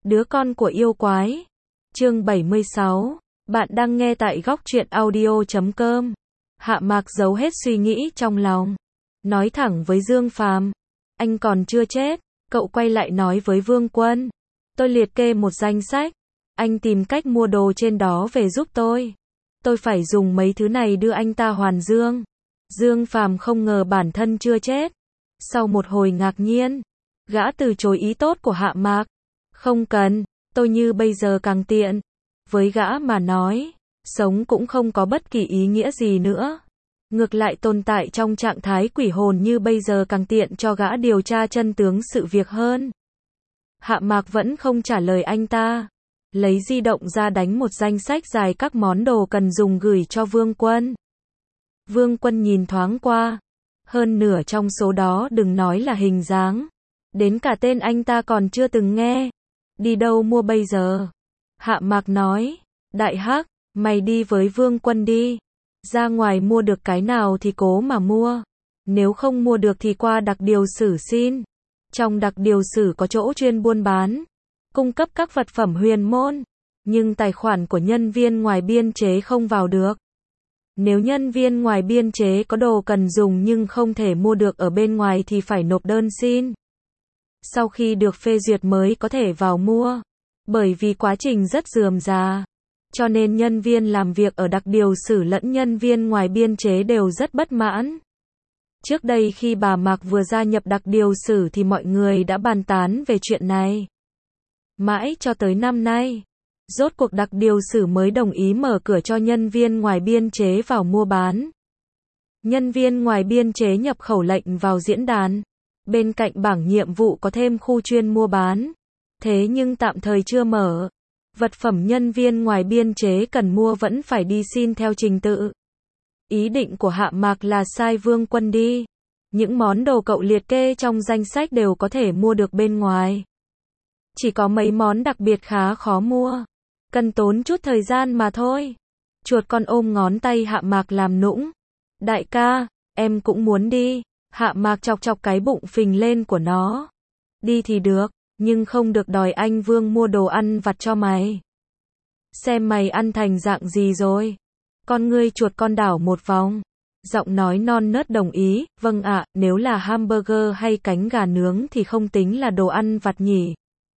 Đứa con của yêu quái. Chương 76. Bạn đang nghe tại góc truyện audio.com. Hạ Mạc giấu hết suy nghĩ trong lòng. Nói thẳng với Dương Phàm. Anh còn chưa chết. Cậu quay lại nói với Vương Quân. Tôi liệt kê một danh sách. Anh tìm cách mua đồ trên đó về giúp tôi. Tôi phải dùng mấy thứ này đưa anh ta hoàn dương. Dương Phàm không ngờ bản thân chưa chết. Sau một hồi ngạc nhiên, gã từ chối ý tốt của Hạ Mạc. Không cần, tôi như bây giờ càng tiện. Với gã mà nói, sống cũng không có bất kỳ ý nghĩa gì nữa. Ngược lại tồn tại trong trạng thái quỷ hồn như bây giờ càng tiện cho gã điều tra chân tướng sự việc hơn. Hạ Mạc vẫn không trả lời anh ta. Lấy di động ra đánh một danh sách dài các món đồ cần dùng gửi cho Vương Quân. Vương Quân nhìn thoáng qua. Hơn nửa trong số đó đừng nói là hình dáng. Đến cả tên anh ta còn chưa từng nghe. Đi đâu mua bây giờ? Hạ Mạc nói. Đại Hắc, mày đi với Vương Quân đi. Ra ngoài mua được cái nào thì cố mà mua. Nếu không mua được thì qua đặc điều sử xin. Trong đặc điều sử có chỗ chuyên buôn bán, cung cấp các vật phẩm huyền môn. Nhưng tài khoản của nhân viên ngoài biên chế không vào được. Nếu nhân viên ngoài biên chế có đồ cần dùng nhưng không thể mua được ở bên ngoài thì phải nộp đơn xin. Sau khi được phê duyệt mới có thể vào mua. Bởi vì quá trình rất rườm rà, cho nên nhân viên làm việc ở đặc điều sử lẫn nhân viên ngoài biên chế đều rất bất mãn. Trước đây khi bà Mạc vừa gia nhập đặc điều sử thì mọi người đã bàn tán về chuyện này. Mãi cho tới năm nay, rốt cuộc đặc điều sử mới đồng ý mở cửa cho nhân viên ngoài biên chế vào mua bán. Nhân viên ngoài biên chế nhập khẩu lệnh vào diễn đàn. Bên cạnh bảng nhiệm vụ có thêm khu chuyên mua bán. Thế nhưng tạm thời chưa mở. Vật phẩm nhân viên ngoài biên chế cần mua vẫn phải đi xin theo trình tự. Ý định của Hạ Mạc là sai Vương Quân đi. Những món đồ cậu liệt kê trong danh sách đều có thể mua được bên ngoài. Chỉ có mấy món đặc biệt khá khó mua. Cần tốn chút thời gian mà thôi. Chuột con ôm ngón tay Hạ Mạc làm nũng. Đại ca, em cũng muốn đi. Hạ Mạc chọc chọc cái bụng phình lên của nó. Đi thì được, nhưng không được đòi anh Vương mua đồ ăn vặt cho mày. Xem mày ăn thành dạng gì rồi. Con ngươi chuột con đảo một vòng. Giọng nói non nớt đồng ý. Vâng ạ, nếu là hamburger hay cánh gà nướng thì không tính là đồ ăn vặt nhỉ.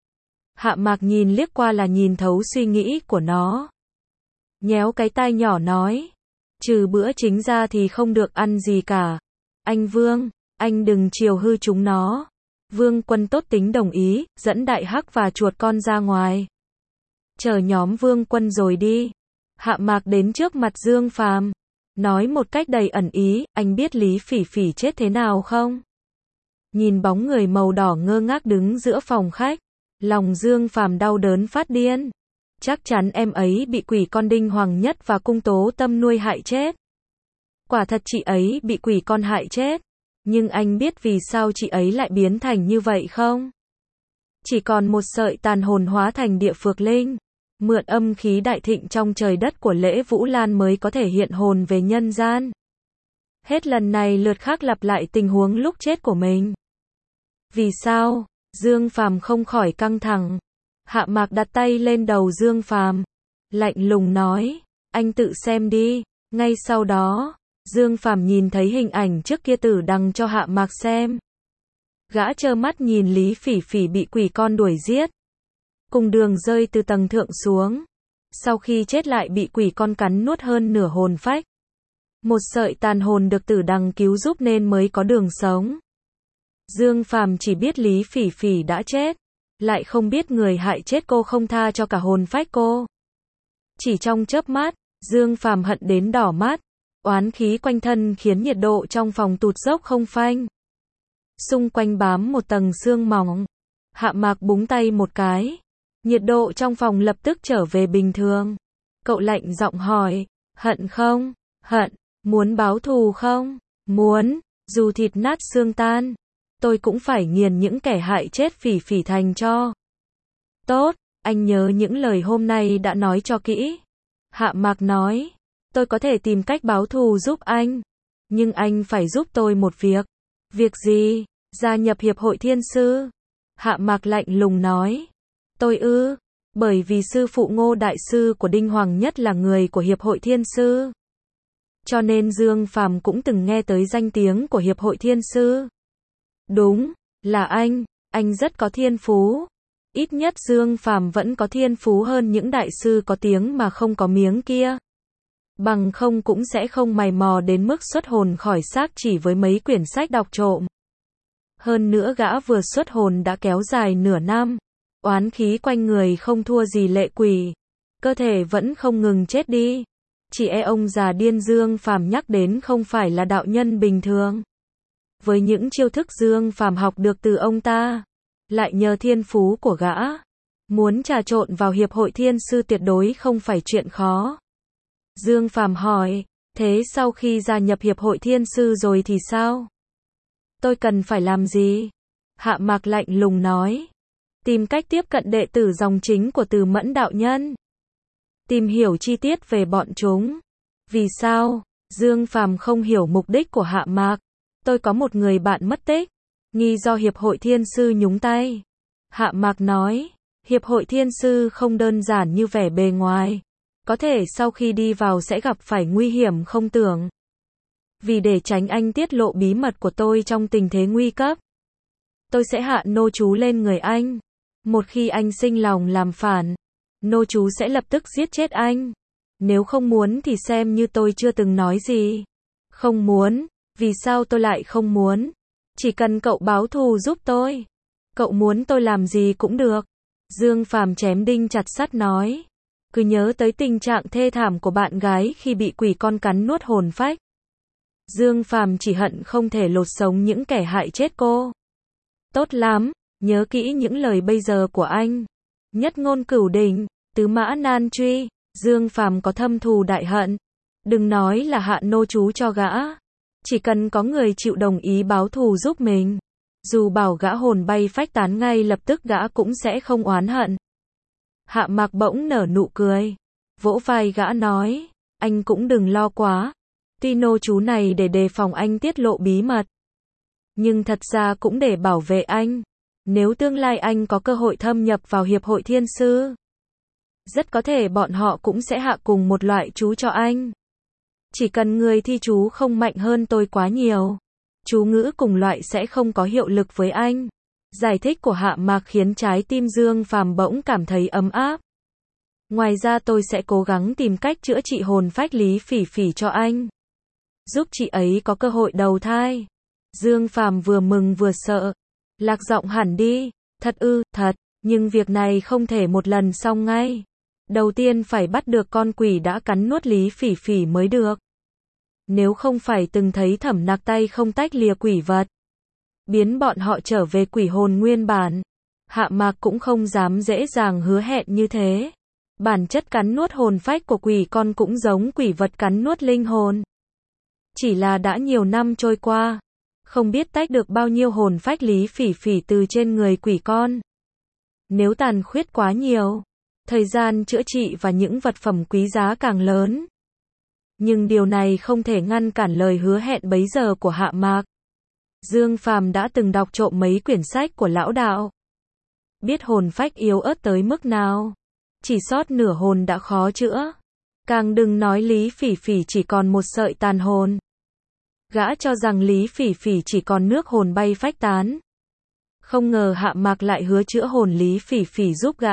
Hạ Mạc nhìn liếc qua là nhìn thấu suy nghĩ của nó. Nhéo cái tai nhỏ nói. Trừ bữa chính ra thì không được ăn gì cả. Anh Vương, anh đừng chiều hư chúng nó. Vương Quân tốt tính đồng ý, dẫn Đại Hắc và chuột con ra ngoài. Chờ nhóm Vương Quân rồi đi. Hạ Mạc đến trước mặt Dương Phàm, nói một cách đầy ẩn ý, anh biết Lý Phỉ Phỉ chết thế nào không? Nhìn bóng người màu đỏ ngơ ngác đứng giữa phòng khách, lòng Dương Phàm đau đớn phát điên. Chắc chắn em ấy bị quỷ con Đinh Hoàng Nhất và Cung Tố Tâm nuôi hại chết. Quả thật chị ấy bị quỷ con hại chết. Nhưng anh biết vì sao chị ấy lại biến thành như vậy không? Chỉ còn một sợi tàn hồn hóa thành địa phược linh. Mượn âm khí đại thịnh trong trời đất của Lễ Vũ Lan mới có thể hiện hồn về nhân gian. Hết lần này lượt khác lặp lại tình huống lúc chết của mình. Vì sao? Dương Phàm không khỏi căng thẳng. Hạ Mạc đặt tay lên đầu Dương Phàm, lạnh lùng nói, anh tự xem đi. Ngay sau đó, Dương Phàm nhìn thấy hình ảnh trước kia Tử đăng cho Hạ Mạc xem. Gã trơ mắt nhìn Lý Phỉ Phỉ bị quỷ con đuổi giết. Cùng đường rơi từ tầng thượng xuống. Sau khi chết lại bị quỷ con cắn nuốt hơn nửa hồn phách. Một sợi tàn hồn được Tử đăng cứu giúp nên mới có đường sống. Dương Phàm chỉ biết Lý Phỉ Phỉ đã chết. Lại không biết người hại chết cô không tha cho cả hồn phách cô. Chỉ trong chớp mắt, Dương Phàm hận đến đỏ mắt. Oán khí quanh thân khiến nhiệt độ trong phòng tụt dốc không phanh. Xung quanh bám một tầng sương mỏng. Hạ Mạc búng tay một cái. Nhiệt độ trong phòng lập tức trở về bình thường. Cậu lạnh giọng hỏi, hận không? Hận. Muốn báo thù không? Muốn. Dù thịt nát xương tan, tôi cũng phải nghiền những kẻ hại chết Phỉ Phỉ thành cho. Tốt, anh nhớ những lời hôm nay đã nói cho kỹ. Hạ Mạc nói. Tôi có thể tìm cách báo thù giúp anh. Nhưng anh phải giúp tôi một việc. Việc gì? Gia nhập Hiệp hội Thiên Sư. Hạ Mạc lạnh lùng nói. Tôi ư? Bởi vì sư phụ Ngô Đại Sư của Đinh Hoàng Nhất là người của Hiệp hội Thiên Sư. Cho nên Dương Phàm cũng từng nghe tới danh tiếng của Hiệp hội Thiên Sư. Đúng, là anh rất có thiên phú. Ít nhất Dương Phàm vẫn có thiên phú hơn những đại sư có tiếng mà không có miếng kia. Bằng không cũng sẽ không mày mò đến mức xuất hồn khỏi xác chỉ với mấy quyển sách đọc trộm. Hơn nữa gã vừa xuất hồn đã kéo dài nửa năm. Oán khí quanh người không thua gì lệ quỷ. Cơ thể vẫn không ngừng chết đi. Chỉ e ông già điên Dương Phàm nhắc đến không phải là đạo nhân bình thường. Với những chiêu thức Dương Phàm học được từ ông ta, lại nhờ thiên phú của gã, muốn trà trộn vào Hiệp hội Thiên Sư tuyệt đối không phải chuyện khó. Dương Phàm hỏi, thế sau khi gia nhập Hiệp hội Thiên Sư rồi thì sao? Tôi cần phải làm gì? Hạ Mạc lạnh lùng nói, tìm cách tiếp cận đệ tử dòng chính của Từ Mẫn đạo nhân. Tìm hiểu chi tiết về bọn chúng. Vì sao? Dương Phàm không hiểu mục đích của Hạ Mạc. Tôi có một người bạn mất tích, nghi do Hiệp hội Thiên Sư nhúng tay. Hạ Mạc nói, Hiệp hội Thiên Sư không đơn giản như vẻ bề ngoài. Có thể sau khi đi vào sẽ gặp phải nguy hiểm không tưởng. Vì để tránh anh tiết lộ bí mật của tôi trong tình thế nguy cấp, tôi sẽ hạ nô chú lên người anh. Một khi anh sinh lòng làm phản, nô chú sẽ lập tức giết chết anh. Nếu không muốn thì xem như tôi chưa từng nói gì. Không muốn? Vì sao tôi lại không muốn? Chỉ cần cậu báo thù giúp tôi. Cậu muốn tôi làm gì cũng được. Dương Phàm chém đinh chặt sắt nói. Cứ nhớ tới tình trạng thê thảm của bạn gái khi bị quỷ con cắn nuốt hồn phách. Dương Phàm chỉ hận không thể lột sống những kẻ hại chết cô. Tốt lắm, nhớ kỹ những lời bây giờ của anh. Nhất ngôn cửu đỉnh, tứ mã nan truy, Dương Phàm có thâm thù đại hận. Đừng nói là hạ nô chú cho gã. Chỉ cần có người chịu đồng ý báo thù giúp mình, dù bảo gã hồn bay phách tán ngay lập tức gã cũng sẽ không oán hận. Hạ Mạc bỗng nở nụ cười, vỗ vai gã nói, anh cũng đừng lo quá. Tuy nô chú này để đề phòng anh tiết lộ bí mật, nhưng thật ra cũng để bảo vệ anh. Nếu tương lai anh có cơ hội thâm nhập vào Hiệp hội Thiên Sư, rất có thể bọn họ cũng sẽ hạ cùng một loại chú cho anh. Chỉ cần người thi chú không mạnh hơn tôi quá nhiều, chú ngữ cùng loại sẽ không có hiệu lực với anh. Giải thích của Hạ Mạc khiến trái tim Dương Phàm bỗng cảm thấy ấm áp. Ngoài ra tôi sẽ cố gắng tìm cách chữa trị hồn phách Lý Phỉ Phỉ cho anh, giúp chị ấy có cơ hội đầu thai. Dương Phàm vừa mừng vừa sợ, lạc giọng hẳn đi. Thật ư? Thật, nhưng việc này không thể một lần xong ngay. Đầu tiên phải bắt được con quỷ đã cắn nuốt Lý Phỉ Phỉ mới được. Nếu không phải từng thấy Thẩm Nặc tay không tách lìa quỷ vật, biến bọn họ trở về quỷ hồn nguyên bản, Hạ Mạc cũng không dám dễ dàng hứa hẹn như thế. Bản chất cắn nuốt hồn phách của quỷ con cũng giống quỷ vật cắn nuốt linh hồn. Chỉ là đã nhiều năm trôi qua, không biết tách được bao nhiêu hồn phách Lý Phỉ Phỉ từ trên người quỷ con. Nếu tàn khuyết quá nhiều, thời gian chữa trị và những vật phẩm quý giá càng lớn. Nhưng điều này không thể ngăn cản lời hứa hẹn bấy giờ của Hạ Mạc. Dương Phàm đã từng đọc trộm mấy quyển sách của lão đạo, biết hồn phách yếu ớt tới mức nào. Chỉ sót nửa hồn đã khó chữa, càng đừng nói Lý Phỉ Phỉ chỉ còn một sợi tàn hồn. Gã cho rằng Lý Phỉ Phỉ chỉ còn nước hồn bay phách tán. Không ngờ Hạ Mạc lại hứa chữa hồn Lý Phỉ Phỉ giúp gã.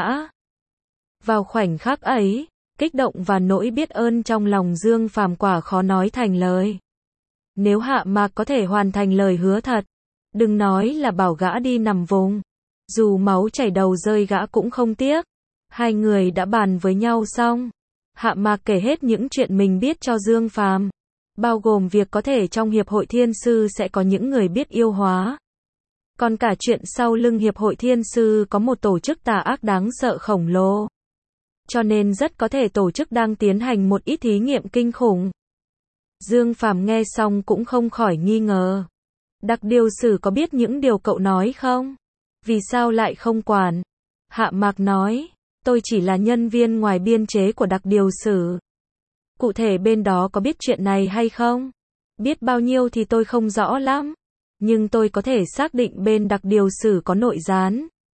Vào khoảnh khắc ấy, kích động và nỗi biết ơn trong lòng Dương Phàm quả khó nói thành lời. Nếu Hạ Mạc có thể hoàn thành lời hứa thật, đừng nói là bảo gã đi nằm vùng, dù máu chảy đầu rơi gã cũng không tiếc. Hai người đã bàn với nhau xong, Hạ Mạc kể hết những chuyện mình biết cho Dương Phàm, bao gồm việc có thể trong Hiệp hội Thiên Sư sẽ có những người biết yêu hóa. Còn cả chuyện sau lưng Hiệp hội Thiên Sư có một tổ chức tà ác đáng sợ khổng lồ. Cho nên rất có thể tổ chức đang tiến hành một ít thí nghiệm kinh khủng. Dương Phàm nghe xong cũng không khỏi nghi ngờ. Đặc điều sử có biết những điều cậu nói không? Vì sao lại không quản? Hạ Mạc nói, tôi chỉ là nhân viên ngoài biên chế của đặc điều sử. Cụ thể bên đó có biết chuyện này hay không? Biết bao nhiêu thì tôi không rõ lắm. Nhưng tôi có thể xác định bên đặc điều sử có nội gián.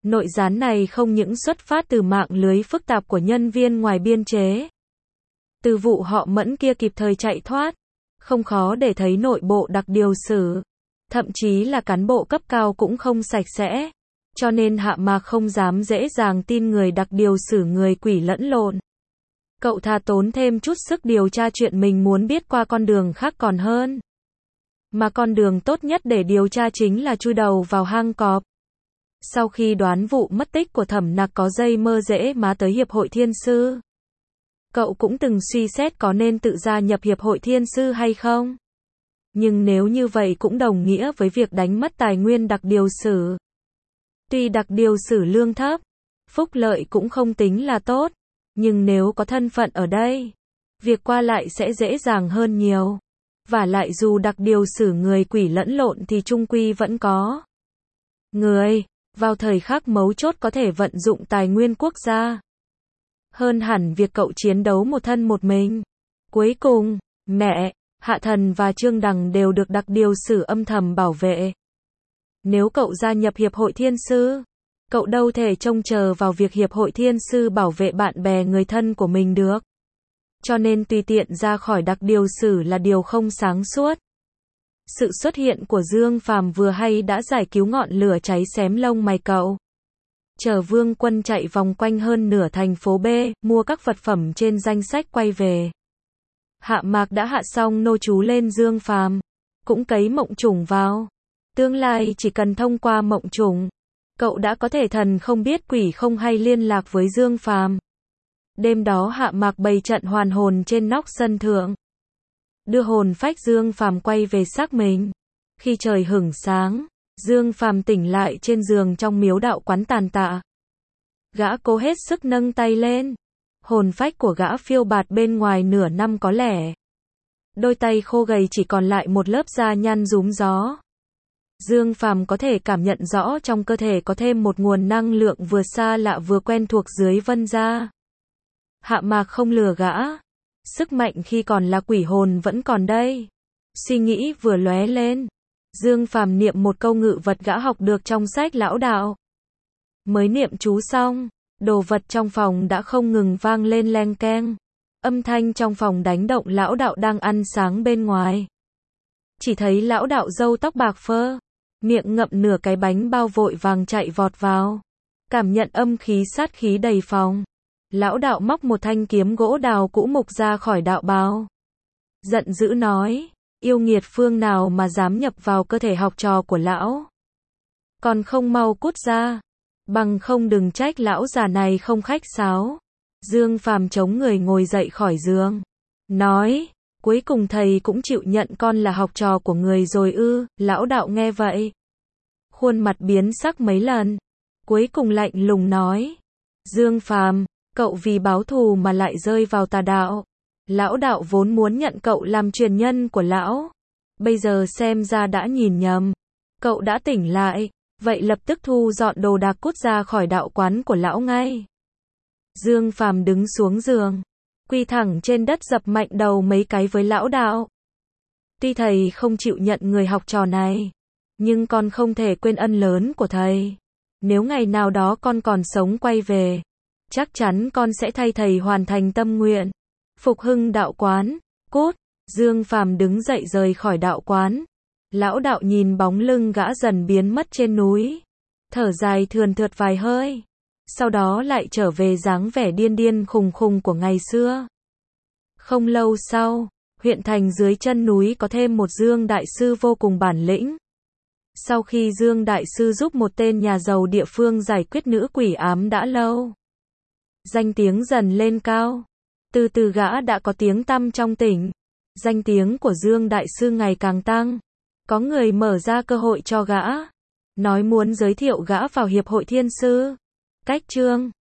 Nội gián này không những xuất phát từ mạng lưới phức tạp của nhân viên ngoài biên chế. Từ vụ họ Mẫn kia kịp thời chạy thoát, không khó để thấy nội bộ đặc điều sử, thậm chí là cán bộ cấp cao cũng không sạch sẽ, cho nên Hạ Mạc không dám dễ dàng tin người đặc điều sử người quỷ lẫn lộn. Cậu thà tốn thêm chút sức điều tra chuyện mình muốn biết qua con đường khác còn hơn. Mà con đường tốt nhất để điều tra chính là chui đầu vào hang cọp. Sau khi đoán vụ mất tích của Thẩm Nặc có dây mơ rễ má tới Hiệp hội Thiên Sư, cậu cũng từng suy xét có nên tự gia nhập Hiệp hội Thiên Sư hay không. Nhưng nếu như vậy cũng đồng nghĩa với việc đánh mất tài nguyên đặc điều sử. Tuy đặc điều sử lương thấp, phúc lợi cũng không tính là tốt, nhưng nếu có thân phận ở đây, việc qua lại sẽ dễ dàng hơn nhiều. Và lại dù đặc điều sử người quỷ lẫn lộn thì chung quy vẫn có người, vào thời khắc mấu chốt có thể vận dụng tài nguyên quốc gia. Hơn hẳn việc cậu chiến đấu một thân một mình. Cuối cùng, mẹ, Hạ Thần và Trương Đằng đều được đặc điều sử âm thầm bảo vệ. Nếu cậu gia nhập Hiệp hội Thiên Sư, cậu đâu thể trông chờ vào việc Hiệp hội Thiên Sư bảo vệ bạn bè người thân của mình được. Cho nên tùy tiện ra khỏi đặc điều sử là điều không sáng suốt. Sự xuất hiện của Dương Phàm vừa hay đã giải cứu ngọn lửa cháy xém lông mày cậu. Chờ Vương Quân chạy vòng quanh hơn nửa thành phố B, mua các vật phẩm trên danh sách quay về. Hạ Mạc đã hạ xong nô chú lên Dương Phàm, cũng cấy mộng trùng vào. Tương lai chỉ cần thông qua mộng trùng, cậu đã có thể thần không biết quỷ không hay liên lạc với Dương Phàm. Đêm đó Hạ Mạc bày trận hoàn hồn trên nóc sân thượng, đưa hồn phách Dương Phàm quay về xác mình. Khi trời hửng sáng, Dương Phàm tỉnh lại trên giường trong miếu đạo quán tàn tạ. Gã cố hết sức nâng tay lên. Hồn phách của gã phiêu bạt bên ngoài nửa năm có lẽ. Đôi tay khô gầy chỉ còn lại một lớp da nhăn rúm gió. Dương Phàm có thể cảm nhận rõ trong cơ thể có thêm một nguồn năng lượng vừa xa lạ vừa quen thuộc dưới vân da. Hạ Mạc không lừa gã. Sức mạnh khi còn là quỷ hồn vẫn còn đây. Suy nghĩ vừa lóe lên, Dương Phàm niệm một câu ngự vật gã học được trong sách lão đạo. Mới niệm chú xong, đồ vật trong phòng đã không ngừng vang lên leng keng. Âm thanh trong phòng đánh động lão đạo đang ăn sáng bên ngoài. Chỉ thấy lão đạo râu tóc bạc phơ, miệng ngậm nửa cái bánh bao vội vàng chạy vọt vào. Cảm nhận âm khí sát khí đầy phòng. Lão đạo móc một thanh kiếm gỗ đào cũ mục ra khỏi đạo bào. Giận dữ nói, yêu nghiệt phương nào mà dám nhập vào cơ thể học trò của lão. Còn không mau cút ra, bằng không đừng trách lão già này không khách sáo. Dương Phàm chống người ngồi dậy khỏi giường, nói, cuối cùng thầy cũng chịu nhận con là học trò của người rồi ư. Lão đạo nghe vậy, khuôn mặt biến sắc mấy lần, cuối cùng lạnh lùng nói, Dương Phàm, cậu vì báo thù mà lại rơi vào tà đạo. Lão đạo vốn muốn nhận cậu làm truyền nhân của lão, bây giờ xem ra đã nhìn nhầm. Cậu đã tỉnh lại, vậy lập tức thu dọn đồ đạc cút ra khỏi đạo quán của lão ngay. Dương Phàm đứng xuống giường, quỳ thẳng trên đất dập mạnh đầu mấy cái với lão đạo. Tuy thầy không chịu nhận người học trò này, nhưng con không thể quên ân lớn của thầy. Nếu ngày nào đó con còn sống quay về, chắc chắn con sẽ thay thầy hoàn thành tâm nguyện. Phục hưng đạo quán, cút. Dương Phàm đứng dậy rời khỏi đạo quán. Lão đạo nhìn bóng lưng gã dần biến mất trên núi, thở dài thườn thượt vài hơi, sau đó lại trở về dáng vẻ điên điên khùng khùng của ngày xưa. Không lâu sau, huyện thành dưới chân núi có thêm một Dương Đại Sư vô cùng bản lĩnh. Sau khi Dương Đại Sư giúp một tên nhà giàu địa phương giải quyết nữ quỷ ám đã lâu, danh tiếng dần lên cao. Từ từ gã đã có tiếng tăm trong tỉnh. Danh tiếng của Dương Đại Sư ngày càng tăng. Có người mở ra cơ hội cho gã, nói muốn giới thiệu gã vào Hiệp hội Thiên Sư. Cách chương